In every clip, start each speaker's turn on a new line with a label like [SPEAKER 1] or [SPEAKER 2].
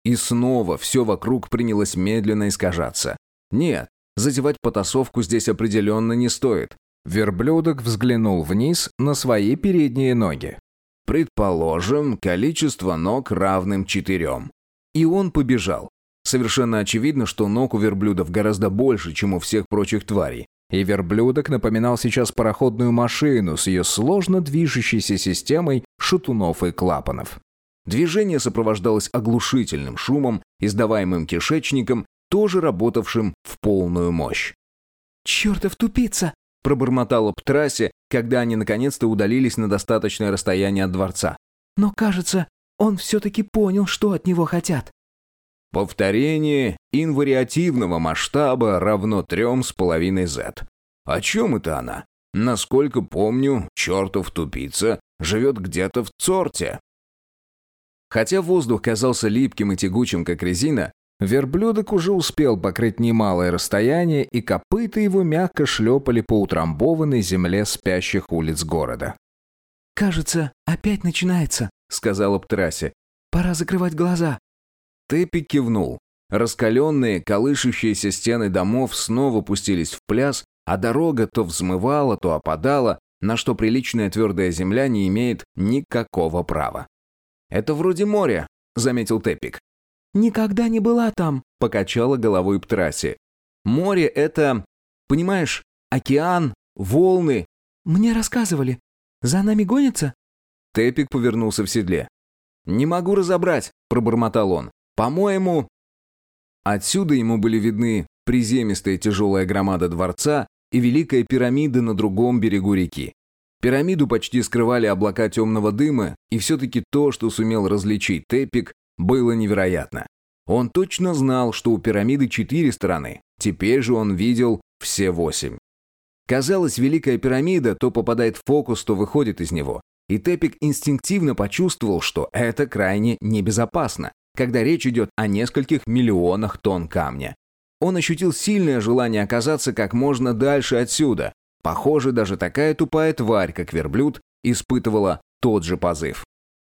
[SPEAKER 1] И снова все вокруг принялось медленно искажаться. Нет, затевать потасовку здесь определенно не стоит. Верблюдок взглянул вниз на свои передние ноги. Предположим, количество ног равным 4. И он побежал. Совершенно очевидно, что ног у верблюдов гораздо больше, чем у всех прочих тварей. И верблюдок напоминал сейчас пароходную машину с ее сложно движущейся системой шатунов и клапанов. Движение сопровождалось оглушительным шумом, издаваемым кишечником, тоже работавшим в полную мощь.
[SPEAKER 2] «Чертов тупица!» –
[SPEAKER 1] пробормотала Птрасси, когда они наконец-то удалились на достаточное расстояние от дворца.
[SPEAKER 2] «Но, кажется, он все-таки понял, что от него хотят».
[SPEAKER 1] Повторение инвариативного масштаба равно 3,5 Z. О чем это она? Насколько помню, чертов тупица живет где-то в Цорте. Хотя воздух казался липким и тягучим, как резина, верблюдок уже успел покрыть немалое расстояние, и копыта его мягко шлепали по утрамбованной земле спящих улиц города.
[SPEAKER 2] «Кажется, опять начинается», — сказала Птрасси. «Пора закрывать глаза».
[SPEAKER 1] Теппик кивнул. Раскаленные, колышущиеся стены домов снова пустились в пляс, а дорога то взмывала, то опадала, на что приличная твердая земля не имеет никакого права. «Это вроде моря», — заметил Теппик.
[SPEAKER 2] «Никогда не была там», —
[SPEAKER 1] покачала головой Птрасси. «Море — это, понимаешь, океан, волны».
[SPEAKER 2] «Мне рассказывали. За нами гонятся?»
[SPEAKER 1] Теппик повернулся в седле. «Не могу разобрать», — пробормотал он. «По-моему...» Отсюда ему были видны приземистая тяжелая громада дворца и Великая пирамида на другом берегу реки. Пирамиду почти скрывали облака темного дыма, и все-таки то, что сумел различить Теппик, было невероятно. Он точно знал, что у пирамиды 4 стороны, теперь же он видел все 8. Казалось, Великая пирамида то попадает в фокус, то выходит из него, и Теппик инстинктивно почувствовал, что это крайне небезопасно, когда речь идет о нескольких миллионах тонн камня. Он ощутил сильное желание оказаться как можно дальше отсюда. Похоже, даже такая тупая тварь, как верблюд, испытывала тот же позыв.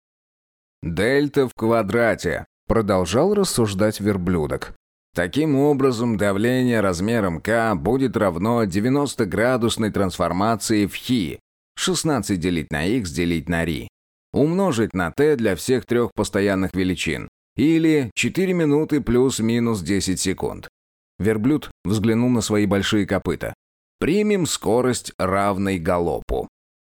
[SPEAKER 1] «Дельта в квадрате», — продолжал рассуждать верблюдок. «Таким образом, давление размером К будет равно 90-градусной трансформации в χ, 16 делить на х делить на ρ, умножить на t для всех 3 постоянных величин, или 4 минуты плюс-минус 10 секунд». Верблюд взглянул на свои большие копыта. «Примем скорость, равной галопу».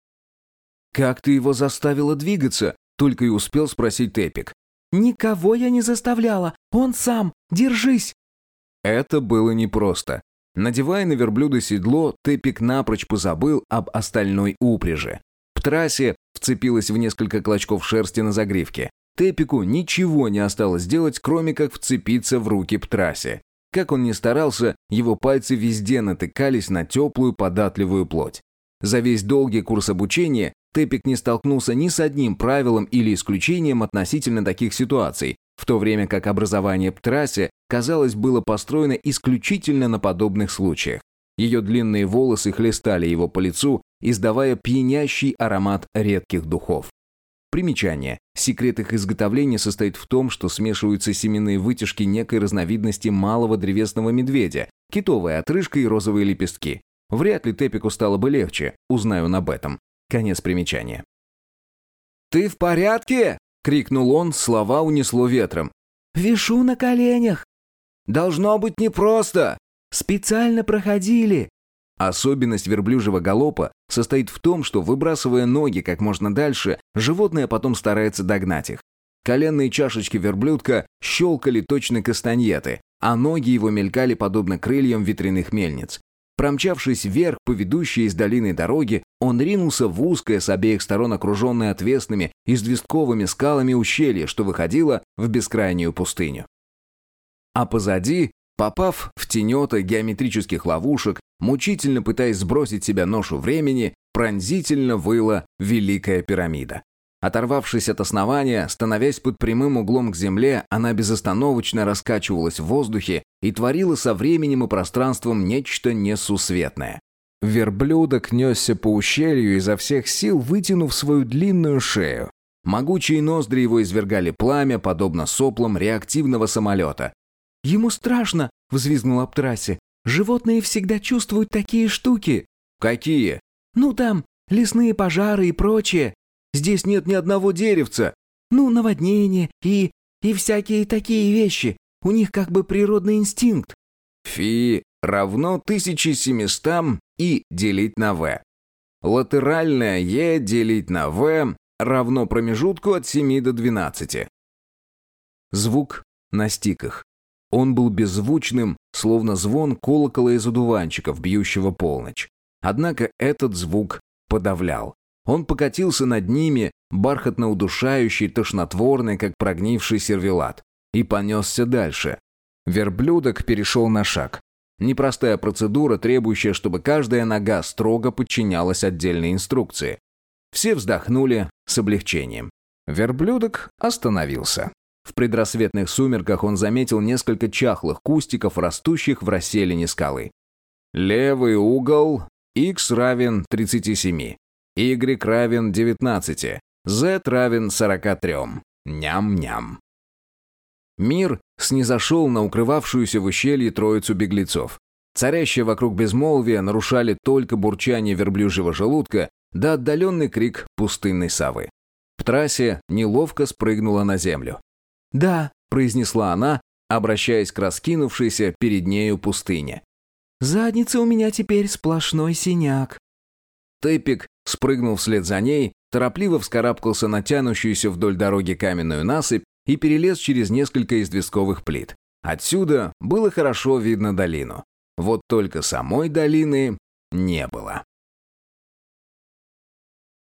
[SPEAKER 1] «Как ты его заставила двигаться?» — только и успел спросить Теппик.
[SPEAKER 2] «Никого я не заставляла. Он сам. Держись!»
[SPEAKER 1] Это было непросто. Надевая на верблюда седло, Теппик напрочь позабыл об остальной упряжи. Птрасси вцепилась в несколько клочков шерсти на загривке. Теппику ничего не осталось делать, кроме как вцепиться в руки Птрасси. Как он ни старался, его пальцы везде натыкались на теплую податливую плоть. За весь долгий курс обучения Теппик не столкнулся ни с одним правилом или исключением относительно таких ситуаций, в то время как образование Птрасси, казалось, было построено исключительно на подобных случаях. Ее длинные волосы хлестали его по лицу, издавая пьянящий аромат редких духов. Примечание. Секрет их изготовления состоит в том, что смешиваются семенные вытяжки некой разновидности малого древесного медведя, китовая отрыжка и розовые лепестки. Вряд ли Теппику стало бы легче, узнаю он об этом. Конец примечания. «Ты в порядке?» — крикнул он, слова унесло ветром.
[SPEAKER 2] «Вишу на коленях».
[SPEAKER 1] «Должно быть непросто».
[SPEAKER 2] «Специально проходили».
[SPEAKER 1] Особенность верблюжьего галопа состоит в том, что, выбрасывая ноги как можно дальше, животное потом старается догнать их. Коленные чашечки верблюдка щелкали точно кастаньеты, а ноги его мелькали подобно крыльям ветряных мельниц. Промчавшись вверх по ведущей из долины дороги, он ринулся в узкое с обеих сторон окруженное отвесными известковыми скалами ущелье, что выходило в бескрайнюю пустыню. А позади, попав в тенета геометрических ловушек, мучительно пытаясь сбросить с себя ношу времени, пронзительно выла Великая пирамида. Оторвавшись от основания, становясь под прямым углом к земле, она безостановочно раскачивалась в воздухе и творила со временем и пространством нечто несусветное. Верблюдок несся по ущелью изо всех сил, вытянув свою длинную шею. Могучие ноздри его извергали пламя, подобно соплам реактивного самолета.
[SPEAKER 2] «Ему страшно!» — взвизгнул Аптрасси. «Животные всегда чувствуют такие штуки».
[SPEAKER 1] «Какие?»
[SPEAKER 2] «Ну там, лесные пожары и прочее.
[SPEAKER 1] Здесь нет ни одного деревца».
[SPEAKER 2] Ну, наводнения и всякие такие вещи. У них как бы природный инстинкт».
[SPEAKER 1] Фи равно 1700 и делить на v. Латеральное e делить на v равно промежутку от 7 до 12. Звук настиг их. Он был беззвучным, словно звон колокола из одуванчиков, бьющего полночь. Однако этот звук подавлял. Он покатился над ними, бархатно-удушающий, тошнотворный, как прогнивший сервелат, и понесся дальше. Верблюдок перешел на шаг. Непростая процедура, требующая, чтобы каждая нога строго подчинялась отдельной инструкции. Все вздохнули с облегчением. Верблюдок остановился. В предрассветных сумерках он заметил несколько чахлых кустиков, растущих в расселине скалы. Левый угол x равен 37, y равен 19, z равен 43. Ням-ням. Мир снизошел на укрывавшуюся в ущелье троицу беглецов. Царящее вокруг безмолвие нарушали только бурчание верблюжьего желудка да отдаленный крик пустынной совы. Аптрасия неловко спрыгнула на землю.
[SPEAKER 2] «Да», —
[SPEAKER 1] произнесла она, обращаясь к раскинувшейся перед нею пустыне.
[SPEAKER 2] «Задница у меня теперь сплошной синяк».
[SPEAKER 1] Тепик спрыгнул вслед за ней, торопливо вскарабкался на тянущуюся вдоль дороги каменную насыпь и перелез через несколько известковых плит. Отсюда было хорошо видно долину. Вот только самой долины не было.